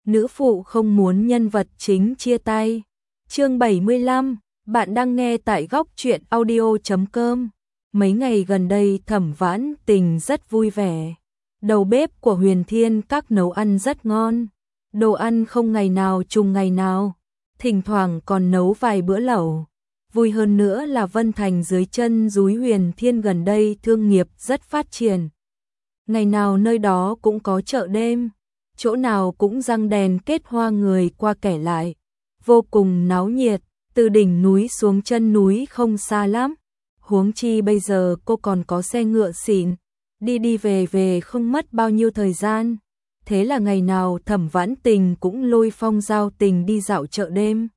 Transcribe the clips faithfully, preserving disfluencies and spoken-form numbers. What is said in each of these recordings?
nữ phụ không muốn nhân vật chính chia tay. Chương bảy mươi lăm, bạn đang nghe tại góc truyện audio chấm com. Mấy ngày gần đây Thẩm Vãn Tình rất vui vẻ. Đầu bếp của Huyền Thiên Các nấu ăn rất ngon. Đồ ăn không ngày nào trùng ngày nào. Thỉnh thoảng còn nấu vài bữa lẩu. Vui hơn nữa là Vân Thành dưới chân núi Huyền Thiên gần đây thương nghiệp rất phát triển. Ngày nào nơi đó cũng có chợ đêm. Chỗ nào cũng răng đèn kết hoa người qua kẻ lại. Vô cùng náo nhiệt, từ đỉnh núi xuống chân núi không xa lắm. Huống chi bây giờ cô còn có xe ngựa xịn, đi đi về về không mất bao nhiêu thời gian. Thế là ngày nào Thẩm Vãn Tình cũng lôi Phong Giao Tình đi dạo chợ đêm.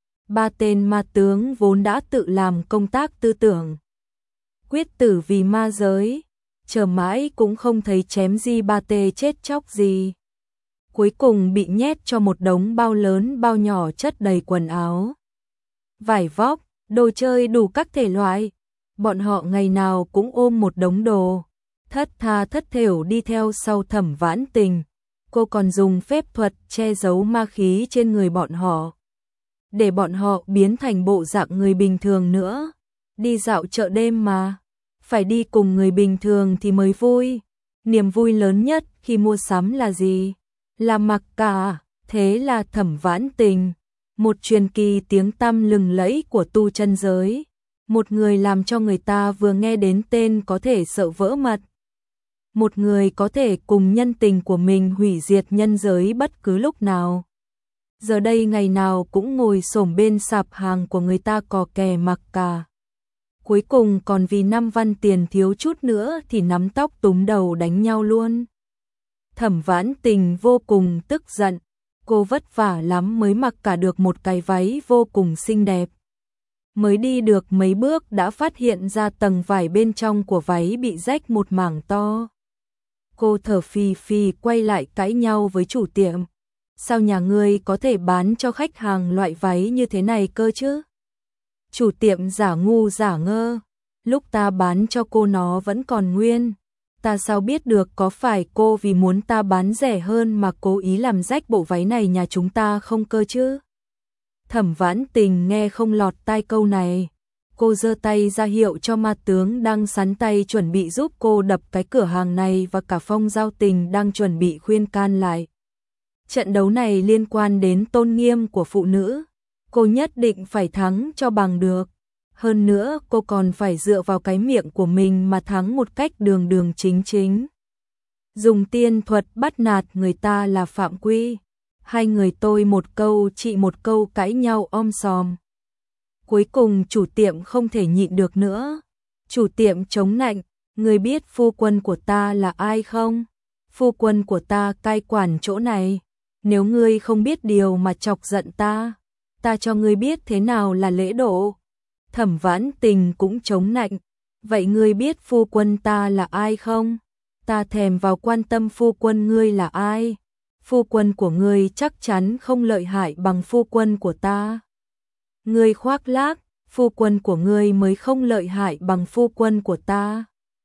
Ba tên ma tướng vốn đã tự làm công tác tư tưởng. Quyết tử vì ma giới, chờ mãi cũng không thấy chém di ba tê chết chóc gì. Cuối cùng bị nhét cho một đống bao lớn bao nhỏ chất đầy quần áo, vải vóc, đồ chơi đủ các thể loại. Bọn họ ngày nào cũng ôm một đống đồ, thất tha thất thểu đi theo sau Thẩm Vãn Tình. Cô còn dùng phép thuật che giấu ma khí trên người bọn họ, để bọn họ biến thành bộ dạng người bình thường nữa. Đi dạo chợ đêm mà, phải đi cùng người bình thường thì mới vui. Niềm vui lớn nhất khi mua sắm là gì? Là mặc cả. Thế là Thẩm Vãn Tình, một truyền kỳ tiếng tăm lừng lẫy của tu chân giới. Một người làm cho người ta vừa nghe đến tên có thể sợ vỡ mật. Một người có thể cùng nhân tình của mình hủy diệt nhân giới bất cứ lúc nào. Giờ đây ngày nào cũng ngồi xổm bên sạp hàng của người ta cò kè mặc cả. Cuối cùng còn vì năm văn tiền thiếu chút nữa thì nắm tóc túm đầu đánh nhau luôn. Thẩm Vãn Tình vô cùng tức giận. Cô vất vả lắm mới mặc cả được một cái váy vô cùng xinh đẹp. Mới đi được mấy bước đã phát hiện ra tầng vải bên trong của váy bị rách một mảng to. Cô thở phì phì quay lại cãi nhau với chủ tiệm. Sao nhà ngươi có thể bán cho khách hàng loại váy như thế này cơ chứ? Chủ tiệm giả ngu giả ngơ. Lúc ta bán cho cô nó vẫn còn nguyên. Ta sao biết được có phải cô vì muốn ta bán rẻ hơn mà cố ý làm rách bộ váy này nhà chúng ta không cơ chứ? Thẩm Vãn Tình nghe không lọt tai câu này. Cô giơ tay ra hiệu cho ma tướng đang sắn tay chuẩn bị giúp cô đập cái cửa hàng này và cả Phong Giao Tình đang chuẩn bị khuyên can lại. Trận đấu này liên quan đến tôn nghiêm của phụ nữ. Cô nhất định phải thắng cho bằng được. Hơn nữa cô còn phải dựa vào cái miệng của mình mà thắng một cách đường đường chính chính. Dùng tiên thuật bắt nạt người ta là phạm quy. Hai người tôi một câu chị một câu cãi nhau om sòm. Cuối cùng chủ tiệm không thể nhịn được nữa. Chủ tiệm chống nạnh, người biết phu quân của ta là ai không? Phu quân của ta cai quản chỗ này. Nếu ngươi không biết điều mà chọc giận ta, ta cho ngươi biết thế nào là lễ độ. Thẩm Vãn Tình cũng chống nạnh. Vậy ngươi biết phu quân ta là ai không? Ta thèm vào quan tâm phu quân ngươi là ai. Phu quân của ngươi chắc chắn không lợi hại bằng phu quân của ta. Ngươi khoác lác, phu quân của ngươi mới không lợi hại bằng phu quân của ta.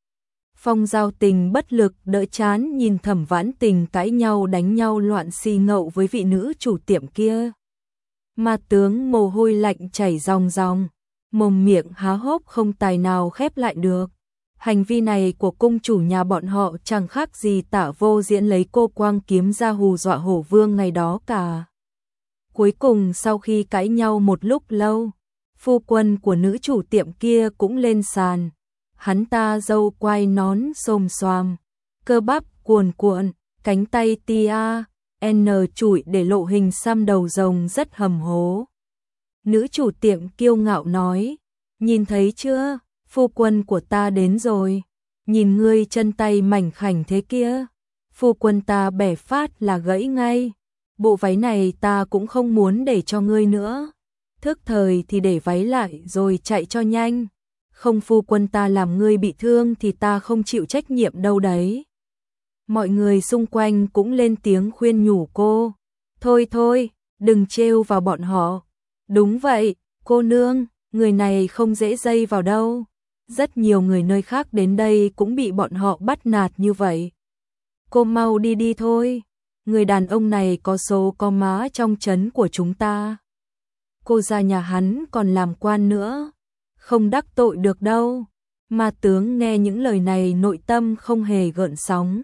Phong Giao Tình bất lực đỡ chán nhìn Thẩm Vãn Tình cãi nhau đánh nhau loạn xì ngậu với vị nữ chủ tiệm kia. Ma tướng mồ hôi lạnh chảy ròng ròng, mồm miệng há hốc không tài nào khép lại được. Hành vi này của cung chủ nhà bọn họ chẳng khác gì Tả Vô Diễn lấy cô quang kiếm ra hù dọa Hổ Vương ngày đó cả. Cuối cùng sau khi cãi nhau một lúc lâu, phu quân của nữ chủ tiệm kia cũng lên sàn. Hắn ta râu quai nón xồm xoàm, cơ bắp cuồn cuộn, cánh tay tia, n chủi để lộ hình xăm đầu rồng rất hầm hố. Nữ chủ tiệm kiêu ngạo nói, nhìn thấy chưa, phu quân của ta đến rồi. Nhìn ngươi chân tay mảnh khảnh thế kia, phu quân ta bẻ phát là gãy ngay. Bộ váy này ta cũng không muốn để cho ngươi nữa. Thức thời thì để váy lại rồi chạy cho nhanh. Không phu quân ta làm ngươi bị thương thì ta không chịu trách nhiệm đâu đấy. Mọi người xung quanh cũng lên tiếng khuyên nhủ cô. Thôi thôi, đừng trêu vào bọn họ. Đúng vậy, cô nương, người này không dễ dây vào đâu. Rất nhiều người nơi khác đến đây cũng bị bọn họ bắt nạt như vậy. Cô mau đi đi thôi. người đàn ông này có số có má trong trấn của chúng ta. Cô ra nhà hắn còn làm quan nữa, không đắc tội được đâu. Ma tướng nghe những lời này nội tâm không hề gợn sóng.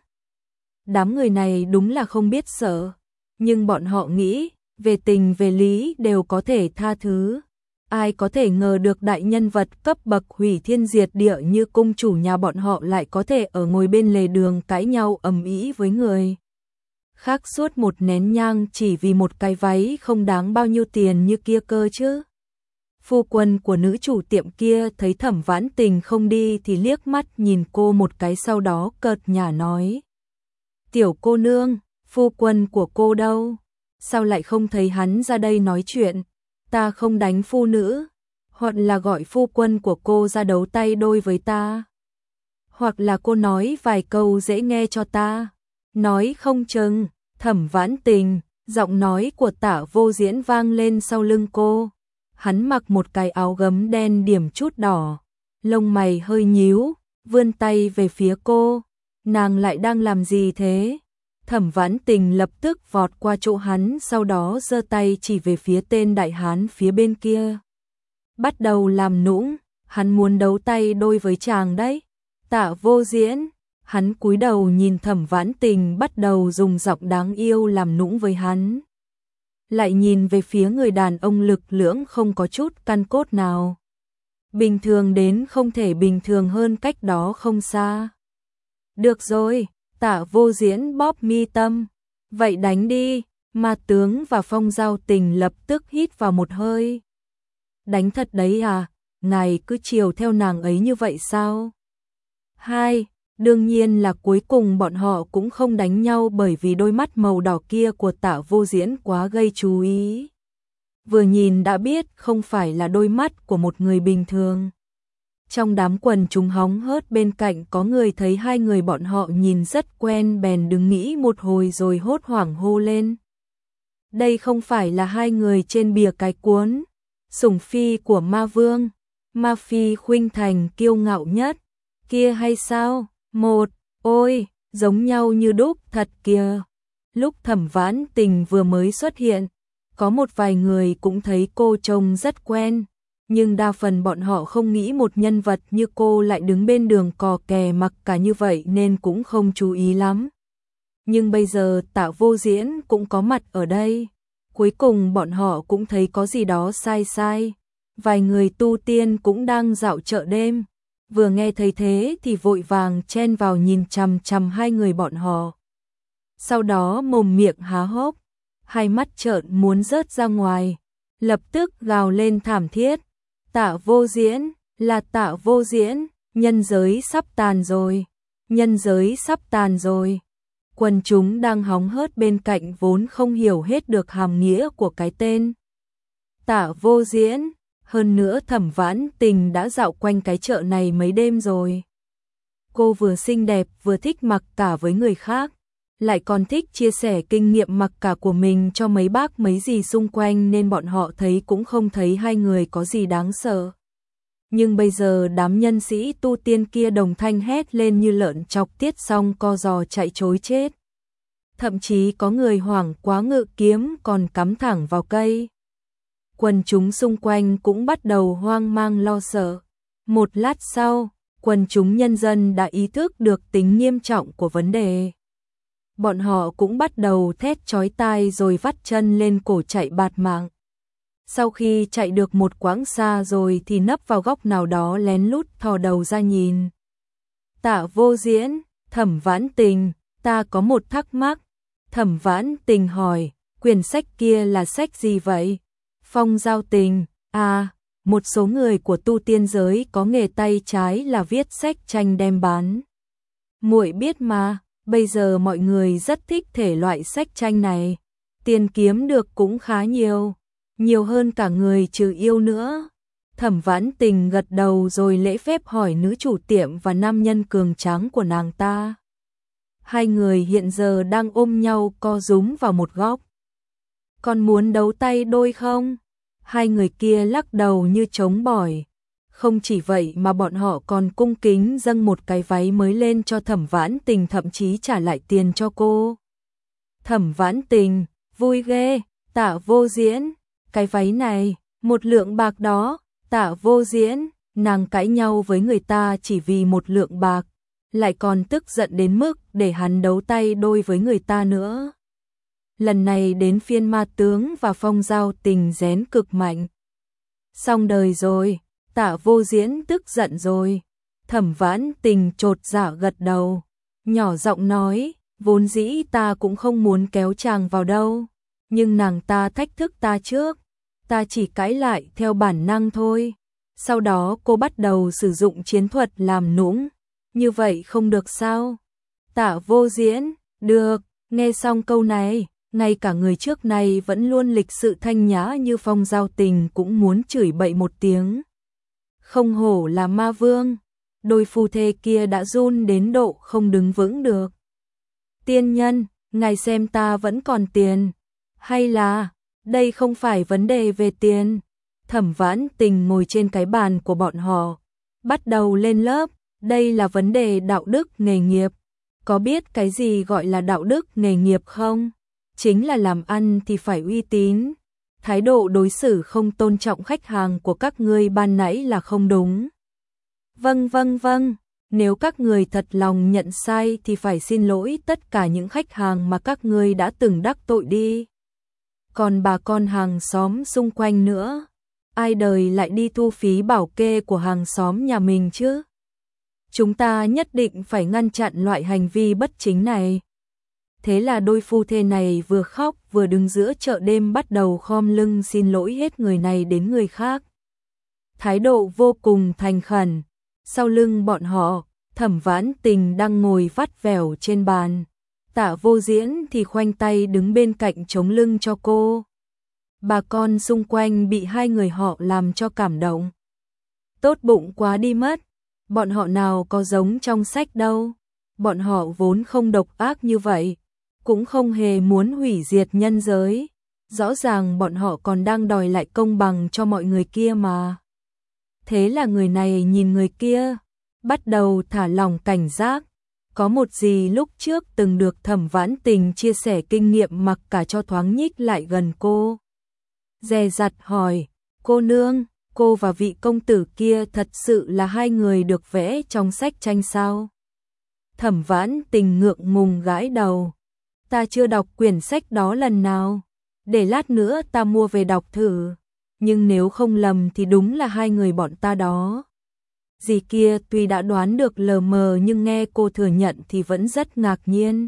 Đám người này đúng là không biết sợ, nhưng bọn họ nghĩ, về tình về lý đều có thể tha thứ. Ai có thể ngờ được đại nhân vật cấp bậc hủy thiên diệt địa như cung chủ nhà bọn họ lại có thể ở ngồi bên lề đường cãi nhau ầm ĩ với người khác suốt một nén nhang chỉ vì một cái váy không đáng bao nhiêu tiền như kia cơ chứ. Phu quân của nữ chủ tiệm kia thấy Thẩm Vãn Tình không đi thì liếc mắt nhìn cô một cái, sau đó cợt nhả nói: "Tiểu cô nương, phu quân của cô đâu? Sao lại không thấy hắn ra đây nói chuyện? Ta không đánh phu nữ, hoặc là gọi phu quân của cô ra đấu tay đôi với ta, hoặc là cô nói vài câu dễ nghe cho ta." Nói không chừng, Thẩm Vãn Tình, giọng nói của Tạ Vô Diễn vang lên sau lưng cô. Hắn mặc một cái áo gấm đen điểm chút đỏ, lông mày hơi nhíu, vươn tay về phía cô. Nàng lại đang làm gì thế? Thẩm Vãn Tình lập tức vọt qua chỗ hắn, sau đó giơ tay chỉ về phía tên đại hán phía bên kia. Bắt đầu làm nũng, hắn muốn đấu tay đôi với chàng đấy. Tạ Vô Diễn, hắn cúi đầu nhìn Thẩm Vãn Tình bắt đầu dùng giọng đáng yêu làm nũng với hắn. Lại nhìn về phía người đàn ông lực lưỡng không có chút căn cốt nào. Bình thường đến không thể bình thường hơn cách đó không xa. Được rồi, Tạ Vô Diễn bóp mi tâm. Vậy đánh đi. Ma tướng và Phong Giao Tình lập tức hít vào một hơi. Đánh thật đấy à? Ngài cứ chiều theo nàng ấy như vậy sao? Hai, đương nhiên là cuối cùng bọn họ cũng không đánh nhau bởi vì đôi mắt màu đỏ kia của Tạ Vô Diễn quá gây chú ý. Vừa nhìn đã biết không phải là đôi mắt của một người bình thường. Trong đám quần chúng hóng hớt bên cạnh có người thấy hai người bọn họ nhìn rất quen bèn đứng nghĩ một hồi rồi hốt hoảng hô lên. Đây không phải là hai người trên bìa cái cuốn Sủng Phi của Ma Vương, Ma Phi khuynh thành kiêu ngạo nhất kia hay sao? Một, ôi, giống nhau như đúc thật kìa. Lúc Thẩm Vãn Tình vừa mới xuất hiện, có một vài người cũng thấy cô trông rất quen, nhưng đa phần bọn họ không nghĩ một nhân vật như cô lại đứng bên đường cò kè mặc cả như vậy nên cũng không chú ý lắm. Nhưng bây giờ Tạ Vô Diễn cũng có mặt ở đây, cuối cùng bọn họ cũng thấy có gì đó sai sai. Vài người tu tiên cũng đang dạo chợ đêm, vừa nghe thấy thế thì vội vàng chen vào nhìn chằm chằm hai người bọn họ. Sau đó mồm miệng há hốc, hai mắt trợn muốn rớt ra ngoài, lập tức gào lên thảm thiết. Tạ Vô Diễn, là Tạ Vô Diễn, nhân giới sắp tàn rồi, nhân giới sắp tàn rồi. Quần chúng đang hóng hớt bên cạnh vốn không hiểu hết được hàm nghĩa của cái tên Tạ Vô Diễn. Hơn nữa Thẩm Vãn Tình đã dạo quanh cái chợ này mấy đêm rồi. Cô vừa xinh đẹp vừa thích mặc cả với người khác, lại còn thích chia sẻ kinh nghiệm mặc cả của mình cho mấy bác mấy dì xung quanh nên bọn họ thấy cũng không thấy hai người có gì đáng sợ. Nhưng bây giờ đám nhân sĩ tu tiên kia đồng thanh hét lên như lợn chọc tiết xong co giò chạy trối chết. Thậm chí có người hoảng quá ngự kiếm còn cắm thẳng vào cây. Quần chúng xung quanh cũng bắt đầu hoang mang lo sợ. Một lát sau, quần chúng nhân dân đã ý thức được tính nghiêm trọng của vấn đề. Bọn họ cũng bắt đầu thét chói tai rồi vắt chân lên cổ chạy bạt mạng. Sau khi chạy được một quãng xa rồi thì nấp vào góc nào đó lén lút thò đầu ra nhìn. Tạ Vô Diễn, Thẩm Vãn Tình, ta có một thắc mắc. Thẩm Vãn Tình hỏi, quyển sách kia là sách gì vậy? Phong Giao Tình, à, một số người của tu tiên giới có nghề tay trái là viết sách tranh đem bán. Muội biết mà, bây giờ mọi người rất thích thể loại sách tranh này, tiền kiếm được cũng khá nhiều, nhiều hơn cả người trừ yêu nữa. Thẩm Vãn Tình gật đầu rồi lễ phép hỏi nữ chủ tiệm và nam nhân cường tráng của nàng ta. Hai người hiện giờ đang ôm nhau co rúm vào một góc. Còn muốn đấu tay đôi không? Hai người kia lắc đầu như trống bỏi. Không chỉ vậy mà bọn họ còn cung kính dâng một cái váy mới lên cho Thẩm Vãn Tình, thậm chí trả lại tiền cho cô. Thẩm Vãn Tình, vui ghê, Tạ Vô Diễn, cái váy này, một lượng bạc đó, Tạ Vô Diễn, nàng cãi nhau với người ta chỉ vì một lượng bạc, lại còn tức giận đến mức để hắn đấu tay đôi với người ta nữa. Lần này đến phiên Ma Tướng và Phong Giao Tình rén cực mạnh. Xong đời rồi, Tạ Vô Diễn tức giận rồi. Thẩm Vãn Tình chột dạ gật đầu, nhỏ giọng nói, vốn dĩ ta cũng không muốn kéo chàng vào đâu, nhưng nàng ta thách thức ta trước, ta chỉ cãi lại theo bản năng thôi. Sau đó cô bắt đầu sử dụng chiến thuật làm nũng, như vậy không được sao? Tạ Vô Diễn, được, nghe xong câu này, ngay cả người trước này vẫn luôn lịch sự thanh nhã như Phong Giao Tình cũng muốn chửi bậy một tiếng. Không hổ là ma vương, đôi phu thê kia đã run đến độ không đứng vững được. Tiên nhân, ngài xem ta vẫn còn tiền, hay là, đây không phải vấn đề về tiền. Thẩm Vãn Tình ngồi trên cái bàn của bọn họ, bắt đầu lên lớp, đây là vấn đề đạo đức nghề nghiệp. Có biết cái gì gọi là đạo đức nghề nghiệp không? Chính là làm ăn thì phải uy tín. Thái độ đối xử không tôn trọng khách hàng của các ngươi ban nãy là không đúng. Vâng vâng vâng, nếu các người thật lòng nhận sai thì phải xin lỗi tất cả những khách hàng mà các ngươi đã từng đắc tội đi. Còn bà con hàng xóm xung quanh nữa, ai đời lại đi thu phí bảo kê của hàng xóm nhà mình chứ? Chúng ta nhất định phải ngăn chặn loại hành vi bất chính này. Thế là đôi phu thê này vừa khóc vừa đứng giữa chợ đêm bắt đầu khom lưng xin lỗi hết người này đến người khác. Thái độ vô cùng thành khẩn. Sau lưng bọn họ, Thẩm Vãn Tình đang ngồi vắt vẻo trên bàn. Tạ Vô Diễn thì khoanh tay đứng bên cạnh chống lưng cho cô. Bà con xung quanh bị hai người họ làm cho cảm động. Tốt bụng quá đi mất. Bọn họ nào có giống trong sách đâu. Bọn họ vốn không độc ác như vậy, cũng không hề muốn hủy diệt nhân giới. Rõ ràng bọn họ còn đang đòi lại công bằng cho mọi người kia mà. Thế là người này nhìn người kia, bắt đầu thả lỏng cảnh giác. Có một gì lúc trước từng được Thẩm Vãn Tình chia sẻ kinh nghiệm mặc cả cho thoáng nhích lại gần cô. Dè dặt hỏi, cô nương, cô và vị công tử kia thật sự là hai người được vẽ trong sách tranh sao? Thẩm Vãn Tình ngượng ngùng gãi đầu. Ta chưa đọc quyển sách đó lần nào, để lát nữa ta mua về đọc thử. Nhưng nếu không lầm thì đúng là hai người bọn ta đó. Dì kia tuy đã đoán được lờ mờ nhưng nghe cô thừa nhận thì vẫn rất ngạc nhiên.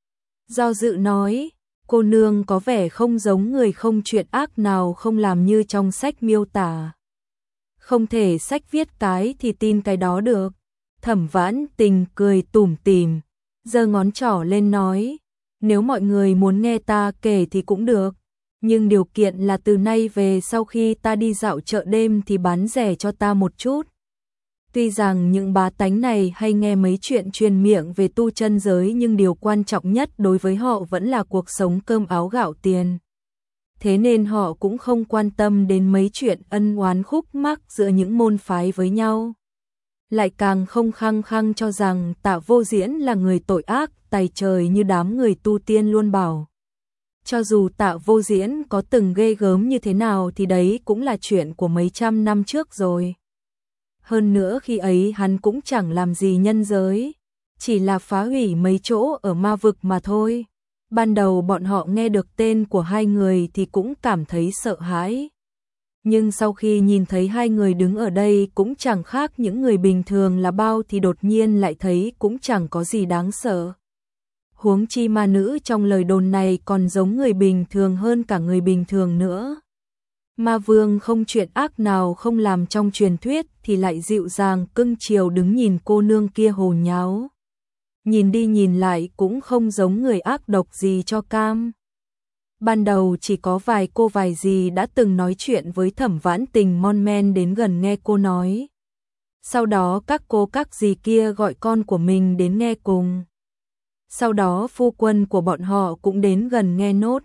Do dự nói, cô nương có vẻ không giống người không chuyện ác nào không làm như trong sách miêu tả. Không thể sách viết cái thì tin cái đó được. Thẩm Vãn Tình cười tủm tỉm, giơ ngón trỏ lên nói, nếu mọi người muốn nghe ta kể thì cũng được. Nhưng điều kiện là từ nay về sau khi ta đi dạo chợ đêm thì bán rẻ cho ta một chút. Tuy rằng những bá tánh này hay nghe mấy chuyện truyền miệng về tu chân giới nhưng điều quan trọng nhất đối với họ vẫn là cuộc sống cơm áo gạo tiền. Thế nên họ cũng không quan tâm đến mấy chuyện ân oán khúc mắc giữa những môn phái với nhau. Lại càng không khăng khăng cho rằng Tạ Vô Diễn là người tội ác tày trời như đám người tu tiên luôn bảo. Cho dù Tạ Vô Diễn có từng ghê gớm như thế nào thì đấy cũng là chuyện của mấy trăm năm trước rồi. Hơn nữa khi ấy hắn cũng chẳng làm gì nhân giới, chỉ là phá hủy mấy chỗ ở ma vực mà thôi. Ban đầu bọn họ nghe được tên của hai người thì cũng cảm thấy sợ hãi. Nhưng sau khi nhìn thấy hai người đứng ở đây cũng chẳng khác những người bình thường là bao thì đột nhiên lại thấy cũng chẳng có gì đáng sợ. Huống chi ma nữ trong lời đồn này còn giống người bình thường hơn cả người bình thường nữa. Ma vương không chuyện ác nào không làm trong truyền thuyết thì lại dịu dàng cưng chiều đứng nhìn cô nương kia hồ nháo. Nhìn đi nhìn lại cũng không giống người ác độc gì cho cam. Ban đầu chỉ có vài cô vài dì đã từng nói chuyện với Thẩm Vãn Tình mon men đến gần nghe cô nói. Sau đó các cô các dì kia gọi con của mình đến nghe cùng. Sau đó phu quân của bọn họ cũng đến gần nghe nốt.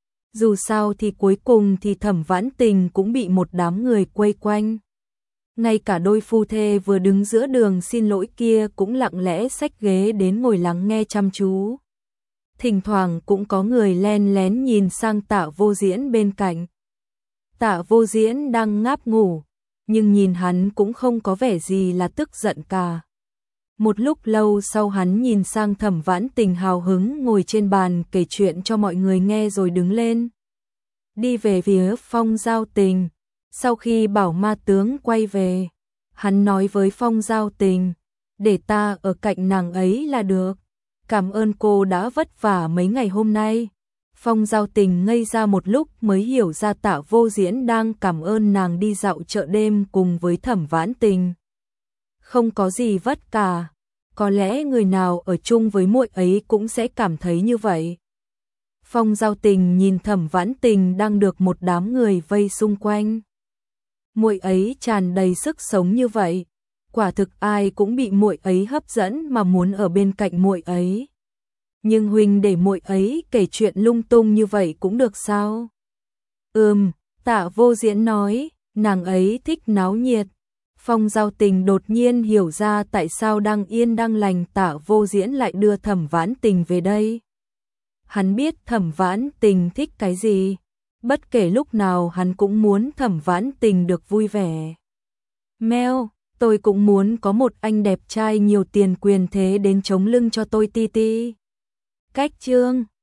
Dù sao thì cuối cùng thì Thẩm Vãn Tình cũng bị một đám người quây quanh. Ngay cả đôi phu thê vừa đứng giữa đường xin lỗi kia cũng lặng lẽ xách ghế đến ngồi lắng nghe chăm chú. thỉnh thoảng cũng có người len lén nhìn sang Tạ Vô Diễn bên cạnh. Tạ Vô Diễn đang ngáp ngủ, nhưng nhìn hắn cũng không có vẻ gì là tức giận cả. Một lúc lâu sau hắn nhìn sang Thẩm Vãn Tình hào hứng ngồi trên bàn kể chuyện cho mọi người nghe rồi đứng lên. Đi về phía Phong Giao Tình. Sau khi Bảo Ma Tướng quay về, hắn nói với Phong Giao Tình, để ta ở cạnh nàng ấy là được. Cảm ơn cô đã vất vả mấy ngày hôm nay. Phong Giao Tình ngây ra một lúc mới hiểu ra Tạ Vô Diễn đang cảm ơn nàng đi dạo chợ đêm cùng với Thẩm Vãn Tình. Không có gì vất cả, có lẽ người nào ở chung với muội ấy cũng sẽ cảm thấy như vậy. Phong Giao Tình nhìn Thẩm Vãn Tình đang được một đám người vây xung quanh. Muội ấy tràn đầy sức sống như vậy, quả thực ai cũng bị muội ấy hấp dẫn mà muốn ở bên cạnh muội ấy. Nhưng huynh để muội ấy kể chuyện lung tung như vậy cũng được sao? Ừm, Tạ Vô Diễn nói, nàng ấy thích náo nhiệt. Phong Giao Tình đột nhiên hiểu ra tại sao đang yên đang lành Tạ Vô Diễn lại đưa Thẩm Vãn Tình về đây. Hắn biết Thẩm Vãn Tình thích cái gì, bất kể lúc nào hắn cũng muốn Thẩm Vãn Tình được vui vẻ. Mèo, tôi cũng muốn có một anh đẹp trai nhiều tiền quyền thế đến chống lưng cho tôi ti ti. Cách chương